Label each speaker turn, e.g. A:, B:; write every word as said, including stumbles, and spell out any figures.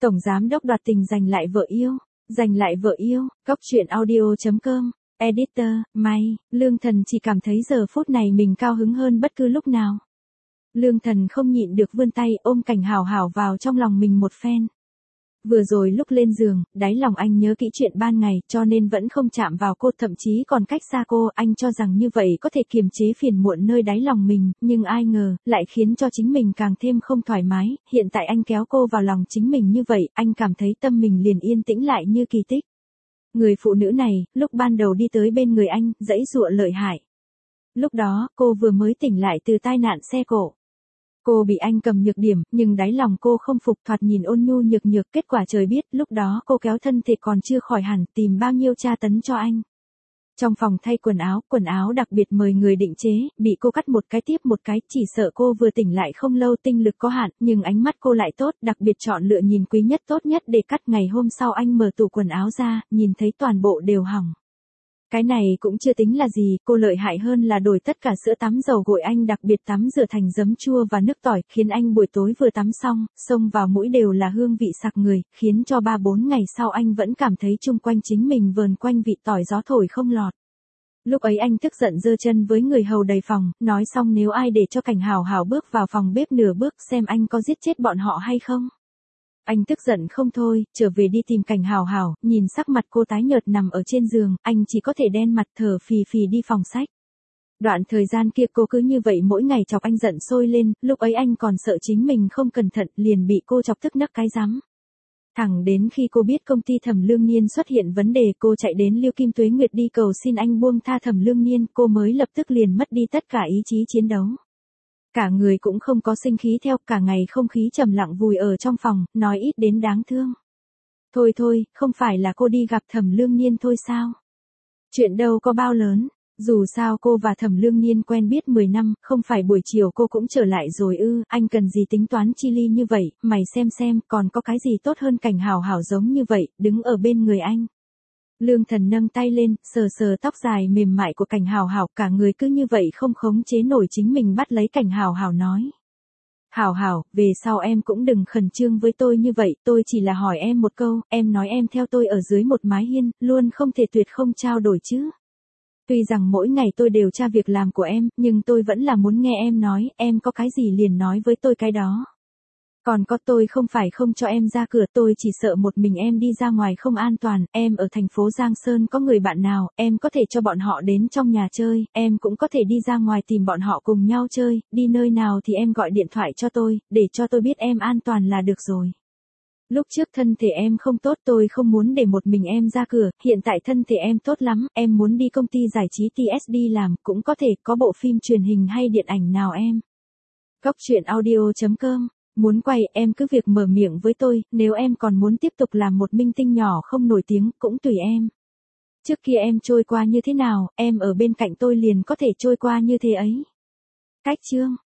A: Tổng giám đốc đoạt tình giành lại vợ yêu, giành lại vợ yêu, Góc truyện audio chấm com, editor, May, Lương Thần chỉ cảm thấy giờ phút này mình cao hứng hơn bất cứ lúc nào. Lương Thần không nhịn được vươn tay ôm Cảnh Hảo Hảo vào trong lòng mình một phen. Vừa rồi lúc lên giường, đáy lòng anh nhớ kỹ chuyện ban ngày cho nên vẫn không chạm vào cô, thậm chí còn cách xa cô, anh cho rằng như vậy có thể kiềm chế phiền muộn nơi đáy lòng mình, nhưng ai ngờ, lại khiến cho chính mình càng thêm không thoải mái, hiện tại anh kéo cô vào lòng chính mình như vậy, anh cảm thấy tâm mình liền yên tĩnh lại như kỳ tích. Người phụ nữ này, lúc ban đầu đi tới bên người anh, giãy giụa lợi hại. Lúc đó, cô vừa mới tỉnh lại từ tai nạn xe cộ. Cô bị anh cầm nhược điểm, nhưng đáy lòng cô không phục, thoạt nhìn ôn nhu nhược nhược, kết quả trời biết, lúc đó cô kéo thân thể còn chưa khỏi hẳn, tìm bao nhiêu tra tấn cho anh. Trong phòng thay quần áo, quần áo đặc biệt mời người định chế, bị cô cắt một cái tiếp một cái, chỉ sợ cô vừa tỉnh lại không lâu tinh lực có hạn, nhưng ánh mắt cô lại tốt, đặc biệt chọn lựa nhìn quý nhất tốt nhất để cắt. Ngày hôm sau anh mở tủ quần áo ra, nhìn thấy toàn bộ đều hỏng. Cái này cũng chưa tính là gì, cô lợi hại hơn là đổi tất cả sữa tắm dầu gội anh đặc biệt tắm rửa thành giấm chua và nước tỏi, khiến anh buổi tối vừa tắm xong, xông vào mũi đều là hương vị sặc người, khiến cho ba bốn ngày sau anh vẫn cảm thấy chung quanh chính mình vờn quanh vị tỏi gió thổi không lọt. Lúc ấy anh tức giận giơ chân với người hầu đầy phòng, nói xong nếu ai để cho Cảnh Hảo Hảo bước vào phòng bếp nửa bước xem anh có giết chết bọn họ hay không. Anh tức giận không thôi, trở về đi tìm Cảnh Hảo Hảo, nhìn sắc mặt cô tái nhợt nằm ở trên giường, anh chỉ có thể đen mặt thở phì phì đi phòng sách. Đoạn thời gian kia cô cứ như vậy mỗi ngày chọc anh giận sôi lên, lúc ấy anh còn sợ chính mình không cẩn thận, liền bị cô chọc tức nấc cái rắm. Thẳng đến khi cô biết công ty Thẩm Lương Niên xuất hiện vấn đề, cô chạy đến Lưu Kim Tuế Nguyệt đi cầu xin anh buông tha Thẩm Lương Niên, cô mới lập tức liền mất đi tất cả ý chí chiến đấu. Cả người cũng không có sinh khí theo, cả ngày không khí trầm lặng vùi ở trong phòng, nói ít đến đáng thương. Thôi thôi, không phải là cô đi gặp Thẩm Lương Niên thôi sao? Chuyện đâu có bao lớn, dù sao cô và Thẩm Lương Niên quen biết mười năm, không phải buổi chiều cô cũng trở lại rồi ư, anh cần gì tính toán chi ly như vậy, mày xem xem, còn có cái gì tốt hơn Cảnh Hảo Hảo giống như vậy, đứng ở bên người anh. Lương Thần nâng tay lên, sờ sờ tóc dài mềm mại của Cảnh Hảo Hảo, cả người cứ như vậy không khống chế nổi chính mình, bắt lấy Cảnh Hảo Hảo nói. Hảo Hảo, về sau em cũng đừng khẩn trương với tôi như vậy, tôi chỉ là hỏi em một câu, em nói em theo tôi ở dưới một mái hiên, luôn không thể tuyệt không trao đổi chứ. Tuy rằng mỗi ngày tôi đều tra việc làm của em, nhưng tôi vẫn là muốn nghe em nói, em có cái gì liền nói với tôi cái đó. Còn có, tôi không phải không cho em ra cửa, tôi chỉ sợ một mình em đi ra ngoài không an toàn, em ở thành phố Giang Sơn có người bạn nào, em có thể cho bọn họ đến trong nhà chơi, em cũng có thể đi ra ngoài tìm bọn họ cùng nhau chơi, đi nơi nào thì em gọi điện thoại cho tôi, để cho tôi biết em an toàn là được rồi. Lúc trước thân thể em không tốt, tôi không muốn để một mình em ra cửa, hiện tại thân thể em tốt lắm, em muốn đi công ty giải trí tê ét đê làm, cũng có thể, có bộ phim truyền hình hay điện ảnh nào em. Góc truyện audio chấm com, muốn quay em cứ việc mở miệng với tôi, nếu em còn muốn tiếp tục làm một minh tinh nhỏ không nổi tiếng, cũng tùy em. Trước kia em trôi qua như thế nào, em ở bên cạnh tôi liền có thể trôi qua như thế ấy. Cách chương